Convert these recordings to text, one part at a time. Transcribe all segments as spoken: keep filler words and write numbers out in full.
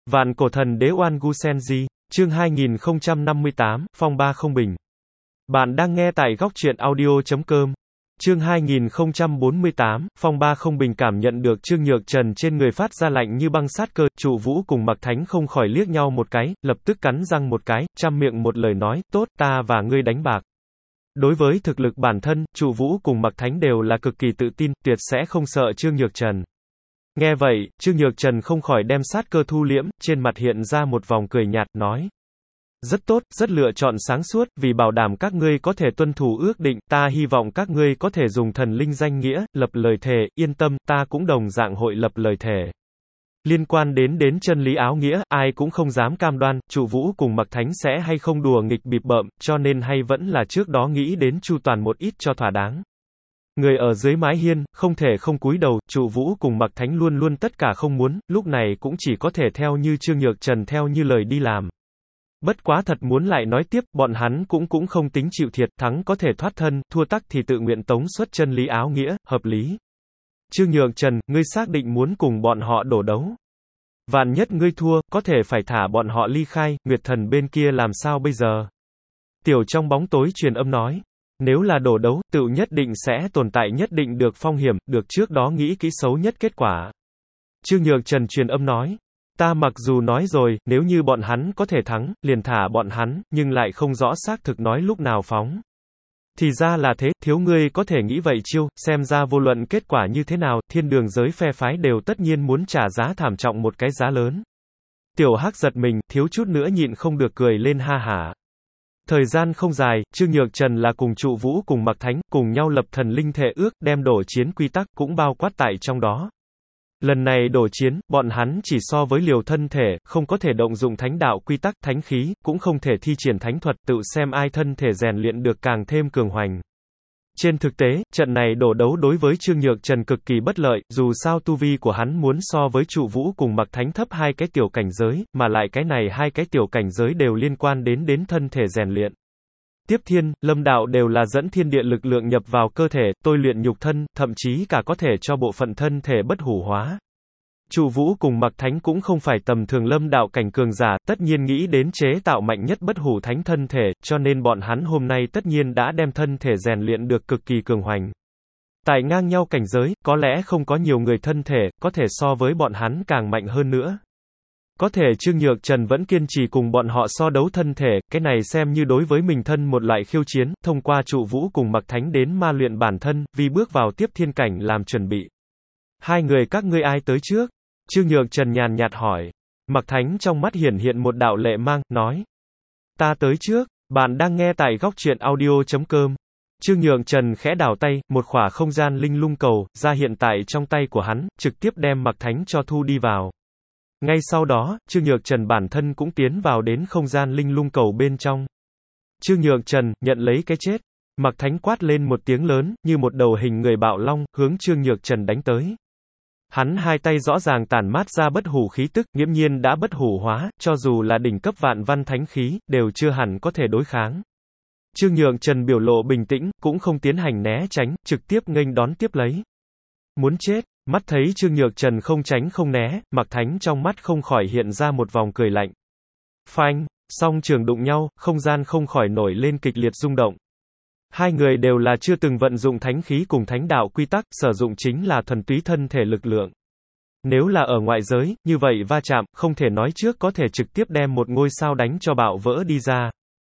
Vạn cổ thần đế Oan Gu Senji, chương hai nghìn không trăm năm mươi tám, phong ba không bình. Bạn đang nghe tại góc truyện audio chấm com. Chương hai nghìn không trăm bốn mươi tám, phong ba không bình. Cảm nhận được Trương Nhược Trần trên người phát ra lạnh như băng sát cơ, Trụ Vũ cùng Mạc Thánh không khỏi liếc nhau một cái, lập tức cắn răng một cái, trăm miệng một lời nói, tốt, ta và ngươi đánh bạc. Đối với thực lực bản thân, Trụ Vũ cùng Mạc Thánh đều là cực kỳ tự tin, tuyệt sẽ không sợ Trương Nhược Trần. Nghe vậy, Trương Nhược Trần không khỏi đem sát cơ thu liễm, trên mặt hiện ra một vòng cười nhạt, nói. Rất tốt, rất lựa chọn sáng suốt, vì bảo đảm các ngươi có thể tuân thủ ước định, ta hy vọng các ngươi có thể dùng thần linh danh nghĩa, lập lời thề, yên tâm, ta cũng đồng dạng hội lập lời thề. Liên quan đến đến chân lý áo nghĩa, ai cũng không dám cam đoan, Trụ Vũ cùng Mạc Thánh sẽ hay không đùa nghịch bịp bợm, cho nên hay vẫn là trước đó nghĩ đến chu toàn một ít cho thỏa đáng. Người ở dưới mái hiên, không thể không cúi đầu, Trụ Vũ cùng Mạc Thánh luôn luôn tất cả không muốn, lúc này cũng chỉ có thể theo như Trương Nhược Trần theo như lời đi làm. Bất quá thật muốn lại nói tiếp, bọn hắn cũng cũng không tính chịu thiệt, thắng có thể thoát thân, thua tắc thì tự nguyện tống xuất chân lý áo nghĩa, hợp lý. Trương Nhược Trần, ngươi xác định muốn cùng bọn họ đổ đấu. Vạn nhất ngươi thua, có thể phải thả bọn họ ly khai, Nguyệt Thần bên kia làm sao bây giờ? Tiểu trong bóng tối truyền âm nói. Nếu là đổ đấu, tự nhất định sẽ tồn tại nhất định được phong hiểm, được trước đó nghĩ kỹ xấu nhất kết quả. Trương Nhược Trần truyền âm nói. Ta mặc dù nói rồi, nếu như bọn hắn có thể thắng, liền thả bọn hắn, nhưng lại không rõ xác thực nói lúc nào phóng. Thì ra là thế, thiếu ngươi có thể nghĩ vậy chiêu, xem ra vô luận kết quả như thế nào, thiên đường giới phe phái đều tất nhiên muốn trả giá thảm trọng một cái giá lớn. Tiểu Hắc giật mình, thiếu chút nữa nhịn không được cười lên ha hả. Thời gian không dài, Trương Nhược Trần là cùng Trụ Vũ cùng Mạc Thánh, cùng nhau lập thần linh thệ ước, đem đổ chiến quy tắc, cũng bao quát tại trong đó. Lần này đổ chiến, bọn hắn chỉ so với liều thân thể, không có thể động dụng thánh đạo quy tắc, thánh khí, cũng không thể thi triển thánh thuật, tự xem ai thân thể rèn luyện được càng thêm cường hoành. Trên thực tế, trận này đổ đấu đối với Trương Nhược Trần cực kỳ bất lợi, dù sao tu vi của hắn muốn so với Trụ Vũ cùng Mạc Thánh thấp hai cái tiểu cảnh giới, mà lại cái này hai cái tiểu cảnh giới đều liên quan đến đến thân thể rèn luyện. Tiếp thiên, lâm đạo đều là dẫn thiên địa lực lượng nhập vào cơ thể, tôi luyện nhục thân, thậm chí cả có thể cho bộ phận thân thể bất hủ hóa. Trụ Vũ cùng Mạc Thánh cũng không phải tầm thường lâm đạo cảnh cường giả, tất nhiên nghĩ đến chế tạo mạnh nhất bất hủ thánh thân thể, cho nên bọn hắn hôm nay tất nhiên đã đem thân thể rèn luyện được cực kỳ cường hoành. Tại ngang nhau cảnh giới, có lẽ không có nhiều người thân thể, có thể so với bọn hắn càng mạnh hơn nữa. Có thể Trương Nhược Trần vẫn kiên trì cùng bọn họ so đấu thân thể, cái này xem như đối với mình thân một loại khiêu chiến, thông qua Trụ Vũ cùng Mạc Thánh đến ma luyện bản thân, vì bước vào tiếp thiên cảnh làm chuẩn bị. Hai người các ngươi ai tới trước? Trương Nhược Trần nhàn nhạt hỏi. Mạc Thánh trong mắt hiển hiện một đạo lệ mang, nói. Ta tới trước, bạn đang nghe tại góc truyện audio chấm com. Trương Nhược Trần khẽ đảo tay, một khỏa không gian linh lung cầu, ra hiện tại trong tay của hắn, trực tiếp đem Mạc Thánh cho thu đi vào. Ngay sau đó, Trương Nhược Trần bản thân cũng tiến vào đến không gian linh lung cầu bên trong. Trương Nhược Trần, nhận lấy cái chết. Mạc Thánh quát lên một tiếng lớn, như một đầu hình người bạo long, hướng Trương Nhược Trần đánh tới. Hắn hai tay rõ ràng tản mát ra bất hủ khí tức, nghiễm nhiên đã bất hủ hóa, cho dù là đỉnh cấp vạn văn thánh khí, đều chưa hẳn có thể đối kháng. Trương Nhược Trần biểu lộ bình tĩnh, cũng không tiến hành né tránh, trực tiếp nghênh đón tiếp lấy. Muốn chết, mắt thấy Trương Nhược Trần không tránh không né, Mạc Thánh trong mắt không khỏi hiện ra một vòng cười lạnh. Phanh, song trường đụng nhau, không gian không khỏi nổi lên kịch liệt rung động. Hai người đều là chưa từng vận dụng thánh khí cùng thánh đạo quy tắc, sử dụng chính là thuần túy thân thể lực lượng. Nếu là ở ngoại giới, như vậy va chạm, không thể nói trước có thể trực tiếp đem một ngôi sao đánh cho bạo vỡ đi ra.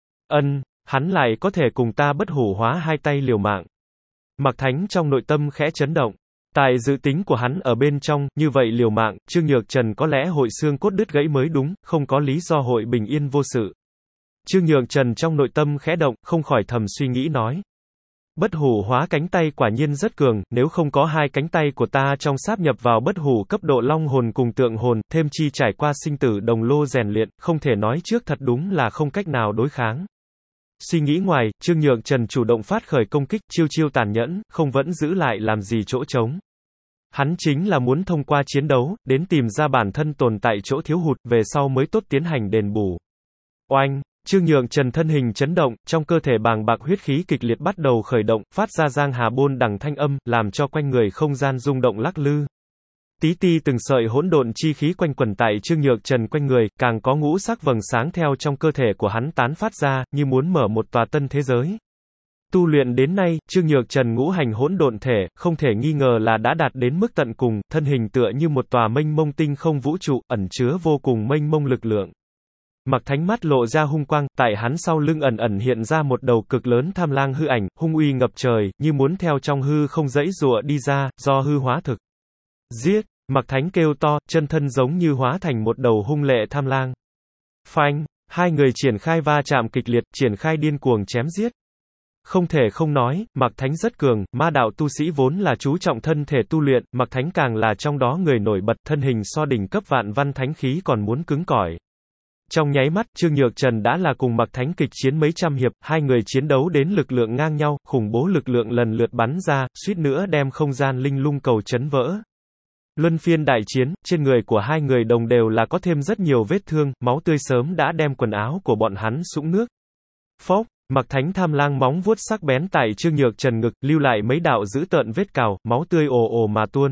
Ân, hắn lại có thể cùng ta bất hủ hóa hai tay liều mạng. Mạc Thánh trong nội tâm khẽ chấn động. Tại dự tính của hắn ở bên trong, như vậy liều mạng, Trương Nhược Trần có lẽ hội xương cốt đứt gãy mới đúng, không có lý do hội bình yên vô sự. Trương Nhược Trần trong nội tâm khẽ động, không khỏi thầm suy nghĩ nói. Bất hủ hóa cánh tay quả nhiên rất cường, nếu không có hai cánh tay của ta trong sáp nhập vào bất hủ cấp độ long hồn cùng tượng hồn, thêm chi trải qua sinh tử đồng lô rèn luyện, không thể nói trước thật đúng là không cách nào đối kháng. Suy nghĩ ngoài, Trương Nhược Trần chủ động phát khởi công kích, chiêu chiêu tàn nhẫn, không vẫn giữ lại làm gì chỗ trống. Hắn chính là muốn thông qua chiến đấu, đến tìm ra bản thân tồn tại chỗ thiếu hụt, về sau mới tốt tiến hành đền bù. Oanh! Trương Nhược Trần thân hình chấn động, trong cơ thể bàng bạc huyết khí kịch liệt bắt đầu khởi động, phát ra giang hà bôn đằng thanh âm, làm cho quanh người không gian rung động lắc lư. Tí ti từng sợi hỗn độn chi khí quanh quẩn tại Trương Nhược Trần quanh người, càng có ngũ sắc vầng sáng theo trong cơ thể của hắn tán phát ra, như muốn mở một tòa tân thế giới. Tu luyện đến nay, Trương Nhược Trần ngũ hành hỗn độn thể, không thể nghi ngờ là đã đạt đến mức tận cùng, thân hình tựa như một tòa mênh mông tinh không vũ trụ, ẩn chứa vô cùng mênh mông lực lượng. Mạc Thánh mắt lộ ra hung quang, tại hắn sau lưng ẩn ẩn hiện ra một đầu cực lớn tham lang hư ảnh, hung uy ngập trời, như muốn theo trong hư không dãy giụa đi ra, do hư hóa thực. Giết! Mạc Thánh kêu to, chân thân giống như hóa thành một đầu hung lệ tham lang. Phanh! Hai người triển khai va chạm kịch liệt, triển khai điên cuồng chém giết. Không thể không nói, Mạc Thánh rất cường, ma đạo tu sĩ vốn là chú trọng thân thể tu luyện, Mạc Thánh càng là trong đó người nổi bật, thân hình so đỉnh cấp vạn văn thánh khí còn muốn cứng cỏi. Trong nháy mắt, Trương Nhược Trần đã là cùng Mạc Thánh kịch chiến mấy trăm hiệp, hai người chiến đấu đến lực lượng ngang nhau, khủng bố lực lượng lần lượt bắn ra, suýt nữa đem không gian linh lung cầu chấn vỡ. Luân phiên đại chiến, trên người của hai người đồng đều là có thêm rất nhiều vết thương, máu tươi sớm đã đem quần áo của bọn hắn sũng nước. Phốc! Mạc Thánh tham lang móng vuốt sắc bén tại Trương Nhược Trần ngực, lưu lại mấy đạo dữ tợn vết cào, máu tươi ồ ồ mà tuôn.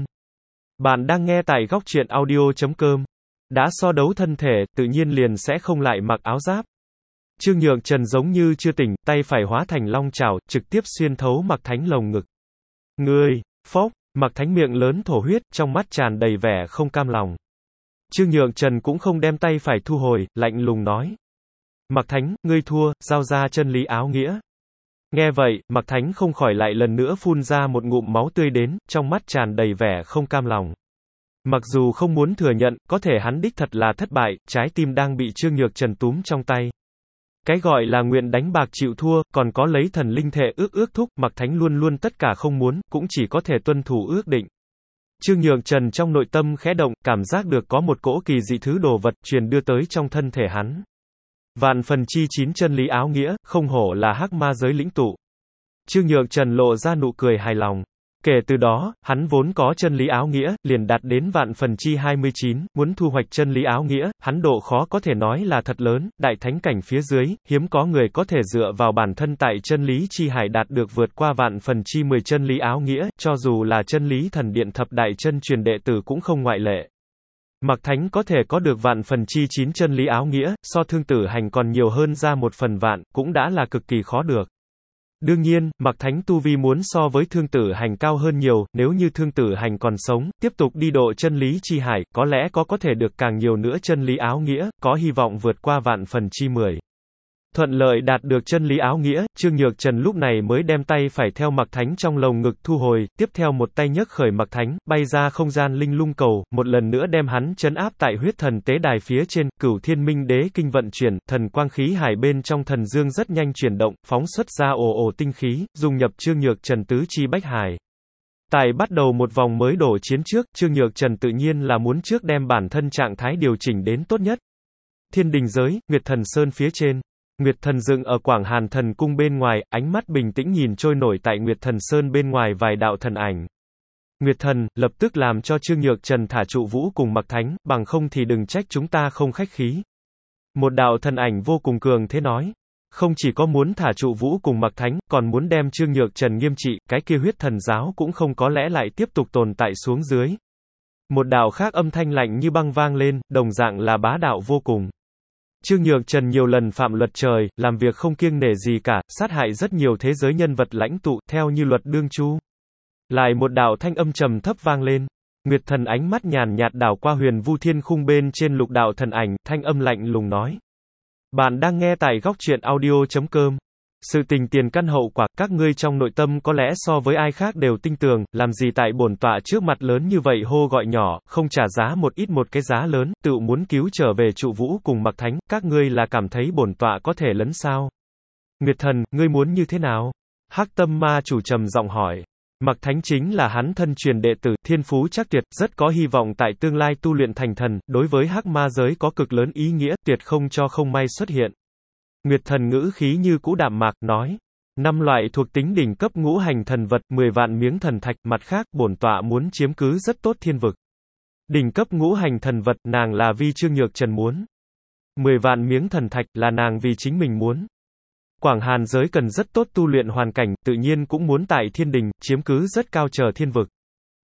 Bạn đang nghe tại góc truyện audio chấm com. Đã so đấu thân thể, tự nhiên liền sẽ không lại mặc áo giáp. Trương Nhược Trần giống như chưa tỉnh, tay phải hóa thành long chảo, trực tiếp xuyên thấu Mạc Thánh lồng ngực. Ngươi! Phốc! Mạc Thánh miệng lớn thổ huyết, trong mắt tràn đầy vẻ không cam lòng. Trương Nhược Trần cũng không đem tay phải thu hồi, lạnh lùng nói. Mạc Thánh, ngươi thua, giao ra chân lý áo nghĩa. Nghe vậy, Mạc Thánh không khỏi lại lần nữa phun ra một ngụm máu tươi đến, trong mắt tràn đầy vẻ không cam lòng. Mặc dù không muốn thừa nhận, có thể hắn đích thật là thất bại, trái tim đang bị Trương Nhược Trần túm trong tay. Cái gọi là nguyện đánh bạc chịu thua, còn có lấy thần linh thể ước ước thúc, Mạc Thánh luôn luôn tất cả không muốn, cũng chỉ có thể tuân thủ ước định. Trương Nhược Trần trong nội tâm khẽ động, cảm giác được có một cỗ kỳ dị thứ đồ vật truyền đưa tới trong thân thể hắn. Vạn phần chi chín chân lý áo nghĩa, không hổ là hắc ma giới lĩnh tụ. Trương Nhược Trần lộ ra nụ cười hài lòng. Kể từ đó, hắn vốn có chân lý áo nghĩa, liền đạt đến vạn phần chi hai mươi chín, muốn thu hoạch chân lý áo nghĩa, hắn độ khó có thể nói là thật lớn, đại thánh cảnh phía dưới, hiếm có người có thể dựa vào bản thân tại chân lý chi hải đạt được vượt qua vạn phần chi mười chân lý áo nghĩa, cho dù là chân lý thần điện thập đại chân truyền đệ tử cũng không ngoại lệ. Mạc Thánh có thể có được vạn phần chi chín chân lý áo nghĩa, so Thương Tử Hành còn nhiều hơn ra một phần vạn, cũng đã là cực kỳ khó được. Đương nhiên, Mạc Thánh tu vi muốn so với Thương Tử Hành cao hơn nhiều, nếu như Thương Tử Hành còn sống, tiếp tục đi độ chân lý chi hải, có lẽ có có thể được càng nhiều nữa chân lý áo nghĩa, có hy vọng vượt qua vạn phần chi mười. Thuận lợi đạt được chân lý áo nghĩa, Trương Nhược Trần lúc này mới đem tay phải theo Mạc Thánh trong lồng ngực thu hồi, tiếp theo một tay nhấc khởi Mạc Thánh, bay ra không gian linh lung cầu, một lần nữa đem hắn trấn áp tại huyết thần tế đài phía trên, Cửu Thiên Minh Đế kinh vận chuyển, thần quang khí hải bên trong thần dương rất nhanh chuyển động, phóng xuất ra ồ ồ tinh khí, dung nhập Trương Nhược Trần tứ chi bách hải. Tại bắt đầu một vòng mới đổ chiến trước, Trương Nhược Trần tự nhiên là muốn trước đem bản thân trạng thái điều chỉnh đến tốt nhất. Thiên Đình giới, Nguyệt Thần Sơn phía trên. Nguyệt Thần dựng ở Quảng Hàn Thần Cung bên ngoài, ánh mắt bình tĩnh nhìn trôi nổi tại Nguyệt Thần Sơn bên ngoài vài đạo thần ảnh. Nguyệt Thần, lập tức làm cho Trương Nhược Trần thả trụ vũ cùng Mạc Thánh, bằng không thì đừng trách chúng ta không khách khí. Một đạo thần ảnh vô cùng cường thế nói. Không chỉ có muốn thả trụ vũ cùng Mạc Thánh, còn muốn đem Trương Nhược Trần nghiêm trị, cái kia huyết thần giáo cũng không có lẽ lại tiếp tục tồn tại xuống dưới. Một đạo khác âm thanh lạnh như băng vang lên, đồng dạng là bá đạo vô cùng. Trương Nhược Trần nhiều lần phạm luật trời, làm việc không kiêng nể gì cả, sát hại rất nhiều thế giới nhân vật lãnh tụ, theo như luật đương chu. Lại một đạo thanh âm trầm thấp vang lên. Nguyệt Thần ánh mắt nhàn nhạt đảo qua huyền vu thiên khung bên trên lục đạo thần ảnh, thanh âm lạnh lùng nói. Bạn đang nghe tại góc truyện audio chấm com. Sự tình tiền căn hậu quả, các ngươi trong nội tâm có lẽ so với ai khác đều tinh tường, làm gì tại bổn tọa trước mặt lớn như vậy hô gọi nhỏ, không trả giá một ít một cái giá lớn, tự muốn cứu trở về trụ vũ cùng Mạc Thánh, các ngươi là cảm thấy bổn tọa có thể lấn sao? Nguyệt Thần, ngươi muốn như thế nào? Hắc Tâm Ma chủ trầm giọng hỏi. Mạc Thánh chính là hắn thân truyền đệ tử, thiên phú chắc tuyệt, rất có hy vọng tại tương lai tu luyện thành thần, đối với Hắc Ma giới có cực lớn ý nghĩa, tuyệt không cho không may xuất hiện. Nguyệt Thần ngữ khí như cũ đạm mạc, nói. Năm loại thuộc tính đỉnh cấp ngũ hành thần vật, mười vạn miếng thần thạch, mặt khác, bổn tọa muốn chiếm cứ rất tốt thiên vực. Đỉnh cấp ngũ hành thần vật, nàng là vì Trương Nhược Trần muốn. mười vạn miếng thần thạch, là nàng vì chính mình muốn. Quảng Hàn giới cần rất tốt tu luyện hoàn cảnh, tự nhiên cũng muốn tại thiên đình, chiếm cứ rất cao chờ thiên vực.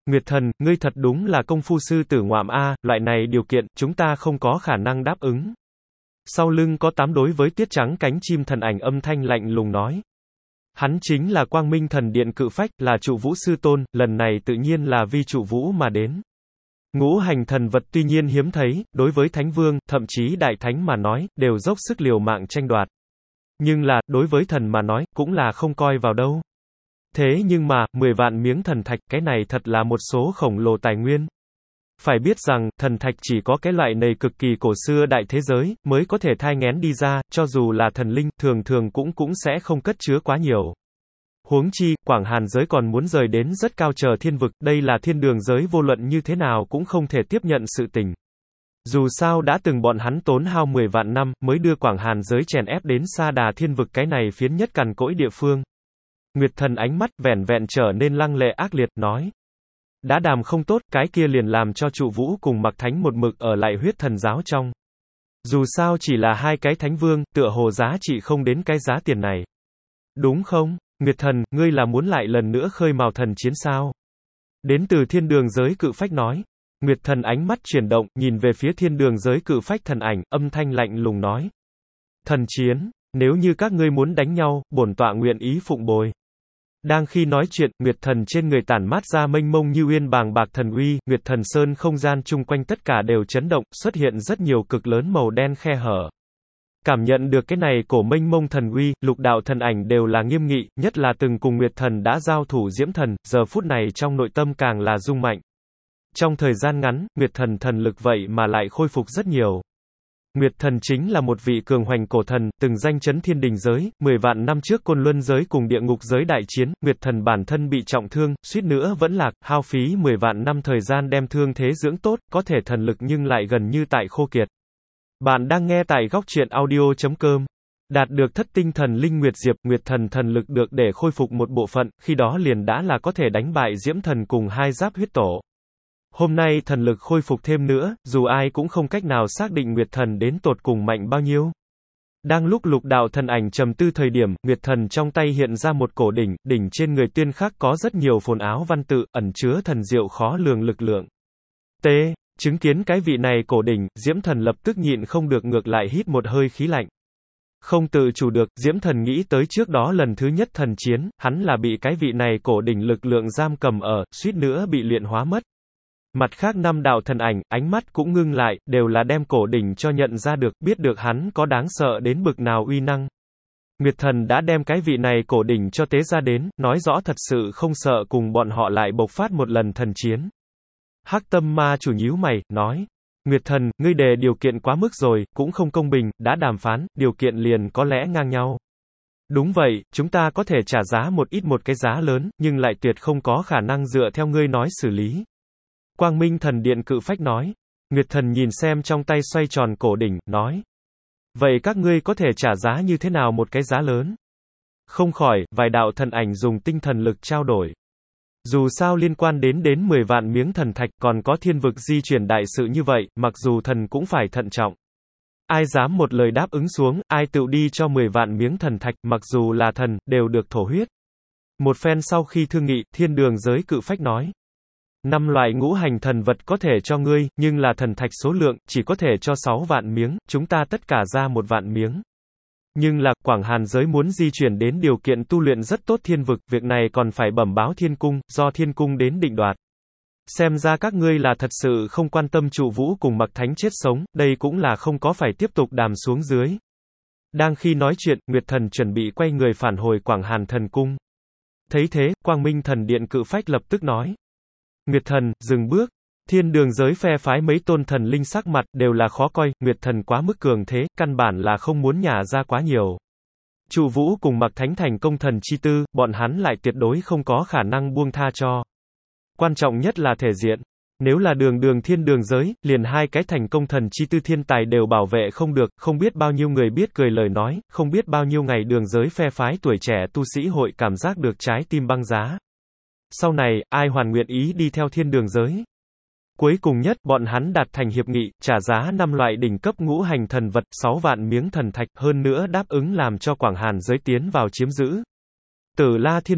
Nguyệt thần, ngươi thật đúng là công phu sư tử ngoạm a, loại này điều kiện, chúng ta không có khả năng đáp ứng. Sau lưng có tám đối với tuyết trắng cánh chim thần ảnh âm thanh lạnh lùng nói. Hắn chính là Quang Minh Thần Điện Cự Phách, là trụ vũ sư tôn, lần này tự nhiên là vi trụ vũ mà đến. Ngũ hành thần vật tuy nhiên hiếm thấy, đối với Thánh Vương, thậm chí Đại Thánh mà nói, đều dốc sức liều mạng tranh đoạt. Nhưng là, đối với thần mà nói, cũng là không coi vào đâu. Thế nhưng mà, mười vạn miếng thần thạch, cái này thật là một số khổng lồ tài nguyên. Phải biết rằng, thần thạch chỉ có cái loại này cực kỳ cổ xưa đại thế giới, mới có thể thai nghén đi ra, cho dù là thần linh, thường thường cũng cũng sẽ không cất chứa quá nhiều. Huống chi, Quảng Hàn giới còn muốn rời đến rất cao chờ thiên vực, đây là thiên đường giới vô luận như thế nào cũng không thể tiếp nhận sự tình. Dù sao đã từng bọn hắn tốn hao mười vạn năm, mới đưa Quảng Hàn giới chèn ép đến Sa Đà thiên vực cái này phiến nhất cằn cỗi địa phương. Nguyệt thần ánh mắt vẻn vẹn trở nên lăng lệ ác liệt, nói. Đã đàm không tốt, cái kia liền làm cho trụ vũ cùng Mặc Thánh một mực ở lại huyết thần giáo trong. Dù sao chỉ là hai cái thánh vương, tựa hồ giá trị không đến cái giá tiền này. Đúng không? Nguyệt thần, ngươi là muốn lại lần nữa khơi mào thần chiến sao? Đến từ thiên đường giới Cự Phách nói. Nguyệt thần ánh mắt chuyển động, nhìn về phía thiên đường giới Cự Phách thần ảnh, âm thanh lạnh lùng nói. Thần chiến, nếu như các ngươi muốn đánh nhau, bổn tọa nguyện ý phụng bồi. Đang khi nói chuyện, Nguyệt thần trên người tản mát ra mênh mông như uyên bàng bạc thần uy, Nguyệt thần sơn không gian chung quanh tất cả đều chấn động, xuất hiện rất nhiều cực lớn màu đen khe hở. Cảm nhận được cái này cổ mênh mông thần uy, lục đạo thần ảnh đều là nghiêm nghị, nhất là từng cùng Nguyệt thần đã giao thủ Diễm thần, giờ phút này trong nội tâm càng là rung mạnh. Trong thời gian ngắn, Nguyệt thần thần lực vậy mà lại khôi phục rất nhiều. Nguyệt thần chính là một vị cường hoành cổ thần, từng danh chấn thiên đình giới, mười vạn năm trước Côn Luân giới cùng địa ngục giới đại chiến, Nguyệt thần bản thân bị trọng thương, suýt nữa vẫn lạc, hao phí mười vạn năm thời gian đem thương thế dưỡng tốt, có thể thần lực nhưng lại gần như tại khô kiệt. Bạn đang nghe tại góc truyện audio chấm com. Đạt được thất tinh thần linh Nguyệt Diệp, Nguyệt thần thần lực được để khôi phục một bộ phận, khi đó liền đã là có thể đánh bại Diễm thần cùng hai giáp huyết tổ. Hôm nay thần lực khôi phục thêm nữa, dù ai cũng không cách nào xác định Nguyệt thần đến tột cùng mạnh bao nhiêu. Đang lúc lục đạo thần ảnh trầm tư thời điểm, Nguyệt thần trong tay hiện ra một cổ đỉnh, đỉnh trên người tuyên khắc có rất nhiều phồn áo văn tự, ẩn chứa thần diệu khó lường lực lượng. T. Chứng kiến cái vị này cổ đỉnh, Diễm thần lập tức nhịn không được ngược lại hít một hơi khí lạnh. Không tự chủ được, Diễm thần nghĩ tới trước đó lần thứ nhất thần chiến, hắn là bị cái vị này cổ đỉnh lực lượng giam cầm ở, suýt nữa bị luyện hóa mất. Mặt khác năm đạo thần ảnh, ánh mắt cũng ngưng lại, đều là đem cổ đỉnh cho nhận ra được, biết được hắn có đáng sợ đến bực nào uy năng. Nguyệt thần đã đem cái vị này cổ đỉnh cho tế ra đến, nói rõ thật sự không sợ cùng bọn họ lại bộc phát một lần thần chiến. Hắc tâm ma chủ nhíu mày, nói. Nguyệt thần, ngươi đề điều kiện quá mức rồi, cũng không công bình, đã đàm phán, điều kiện liền có lẽ ngang nhau. Đúng vậy, chúng ta có thể trả giá một ít một cái giá lớn, nhưng lại tuyệt không có khả năng dựa theo ngươi nói xử lý. Quang Minh Thần Điện Cự Phách nói. Nguyệt thần nhìn xem trong tay xoay tròn cổ đỉnh, nói. Vậy các ngươi có thể trả giá như thế nào một cái giá lớn? Không khỏi, vài đạo thần ảnh dùng tinh thần lực trao đổi. Dù sao liên quan đến đến mười vạn miếng thần thạch, còn có thiên vực di chuyển đại sự như vậy, mặc dù thần cũng phải thận trọng. Ai dám một lời đáp ứng xuống, ai tự đi cho mười vạn miếng thần thạch, mặc dù là thần, đều được thổ huyết. Một phen sau khi thương nghị, thiên đường giới Cự Phách nói. Năm loại ngũ hành thần vật có thể cho ngươi, nhưng là thần thạch số lượng, chỉ có thể cho sáu vạn miếng, chúng ta tất cả ra một vạn miếng. Nhưng là, Quảng Hàn giới muốn di chuyển đến điều kiện tu luyện rất tốt thiên vực, việc này còn phải bẩm báo thiên cung, do thiên cung đến định đoạt. Xem ra các ngươi là thật sự không quan tâm trụ vũ cùng Mặc Thánh chết sống, đây cũng là không có phải tiếp tục đàm xuống dưới. Đang khi nói chuyện, Nguyệt thần chuẩn bị quay người phản hồi Quảng Hàn thần cung. Thấy thế, Quang Minh Thần Điện Cự Phách lập tức nói. Nguyệt thần, dừng bước. Thiên đường giới phe phái mấy tôn thần linh sắc mặt, đều là khó coi, Nguyệt thần quá mức cường thế, căn bản là không muốn nhả ra quá nhiều. Trụ vũ cùng Mặc Thánh thành công thần chi tư, bọn hắn lại tuyệt đối không có khả năng buông tha cho. Quan trọng nhất là thể diện. Nếu là đường đường thiên đường giới, liền hai cái thành công thần chi tư thiên tài đều bảo vệ không được, không biết bao nhiêu người biết cười lời nói, không biết bao nhiêu ngày đường giới phe phái tuổi trẻ tu sĩ hội cảm giác được trái tim băng giá. Sau này, ai hoàn nguyện ý đi theo thiên đường giới? Cuối cùng nhất, bọn hắn đạt thành hiệp nghị, trả giá năm loại đỉnh cấp ngũ hành thần vật, sáu vạn miếng thần thạch, hơn nữa đáp ứng làm cho Quảng Hàn giới tiến vào chiếm giữ. Tử La thiên vực.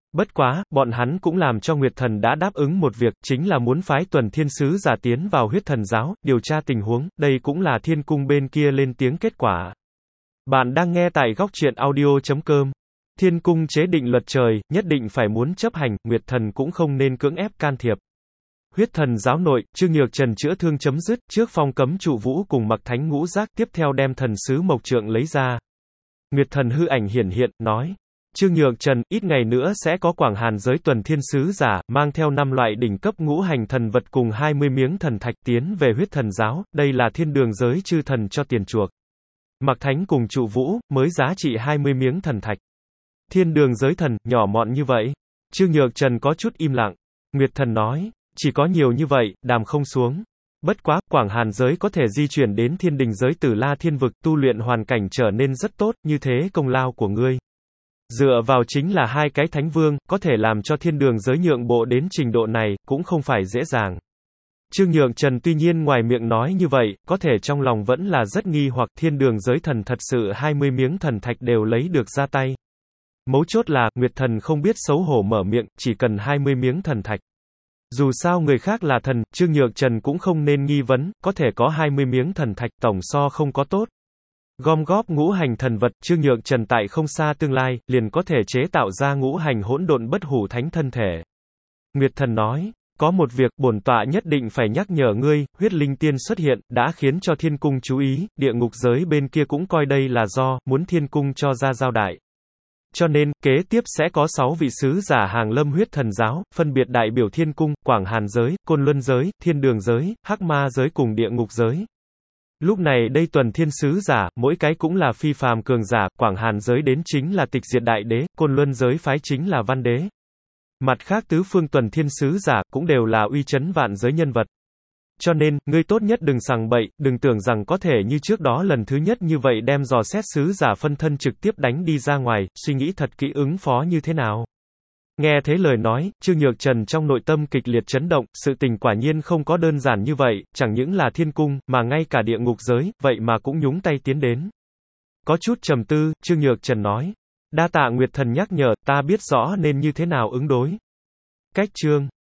Bất quá, bọn hắn cũng làm cho Nguyệt Thần đã đáp ứng một việc, chính là muốn phái tuần thiên sứ giả tiến vào huyết thần giáo, điều tra tình huống, đây cũng là thiên cung bên kia lên tiếng kết quả. Bạn đang nghe tại góc truyện audio chấm com. Thiên cung chế định luật trời, nhất định phải muốn chấp hành, Nguyệt Thần cũng không nên cưỡng ép can thiệp. Huyết thần giáo nội, Trương Nhược Trần chữa thương chấm dứt, trước phong cấm trụ vũ cùng mặc thánh ngũ giác, tiếp theo đem thần sứ mộc trượng lấy ra. Nguyệt Thần hư ảnh hiển hiện, nói. Trương Nhược Trần, ít ngày nữa sẽ có Quảng Hàn giới tuần thiên sứ giả, mang theo năm loại đỉnh cấp ngũ hành thần vật cùng hai mươi miếng thần thạch tiến về huyết thần giáo, đây là thiên đường giới chư thần cho tiền chuộc. Mặc thánh cùng trụ vũ, mới giá trị hai mươi miếng thần thạch. Thiên đường giới thần, nhỏ mọn như vậy. Trương Nhược Trần có chút im lặng. Nguyệt Thần nói, chỉ có nhiều như vậy, đàm không xuống. Bất quá, Quảng Hàn giới có thể di chuyển đến thiên đình giới Tử La thiên vực, tu luyện hoàn cảnh trở nên rất tốt, như thế công lao của ngươi. Dựa vào chính là hai cái thánh vương, có thể làm cho thiên đường giới nhượng bộ đến trình độ này, cũng không phải dễ dàng. Trương Nhược Trần tuy nhiên ngoài miệng nói như vậy, có thể trong lòng vẫn là rất nghi hoặc thiên đường giới thần thật sự hai mươi miếng thần thạch đều lấy được ra tay. Mấu chốt là, Nguyệt Thần không biết xấu hổ mở miệng, chỉ cần hai mươi miếng thần thạch. Dù sao người khác là thần, Trương Nhược Trần cũng không nên nghi vấn, có thể có hai mươi miếng thần thạch tổng so không có tốt. Gom góp ngũ hành thần vật, Trương Nhược Trần tại không xa tương lai, liền có thể chế tạo ra ngũ hành hỗn độn bất hủ thánh thân thể. Nguyệt Thần nói, có một việc, bổn tọa nhất định phải nhắc nhở ngươi, huyết linh tiên xuất hiện, đã khiến cho thiên cung chú ý, địa ngục giới bên kia cũng coi đây là do, muốn thiên cung cho ra giao đại. Cho nên, kế tiếp sẽ có sáu vị sứ giả hàng lâm huyết thần giáo, phân biệt đại biểu thiên cung, Quảng Hàn giới, Côn Luân giới, thiên đường giới, hắc ma giới cùng địa ngục giới. Lúc này đây tuần thiên sứ giả, mỗi cái cũng là phi phàm cường giả, Quảng Hàn giới đến chính là tịch diệt đại đế, Côn Luân giới phái chính là văn đế. Mặt khác tứ phương tuần thiên sứ giả, cũng đều là uy chấn vạn giới nhân vật. Cho nên, ngươi tốt nhất đừng sằng bậy, đừng tưởng rằng có thể như trước đó lần thứ nhất như vậy đem dò xét sứ giả phân thân trực tiếp đánh đi ra ngoài, suy nghĩ thật kỹ ứng phó như thế nào. Nghe thế lời nói, Trương Nhược Trần trong nội tâm kịch liệt chấn động, sự tình quả nhiên không có đơn giản như vậy, chẳng những là thiên cung, mà ngay cả địa ngục giới, vậy mà cũng nhúng tay tiến đến. Có chút trầm tư, Trương Nhược Trần nói, đa tạ Nguyệt Thần nhắc nhở, ta biết rõ nên như thế nào ứng đối. Cách chương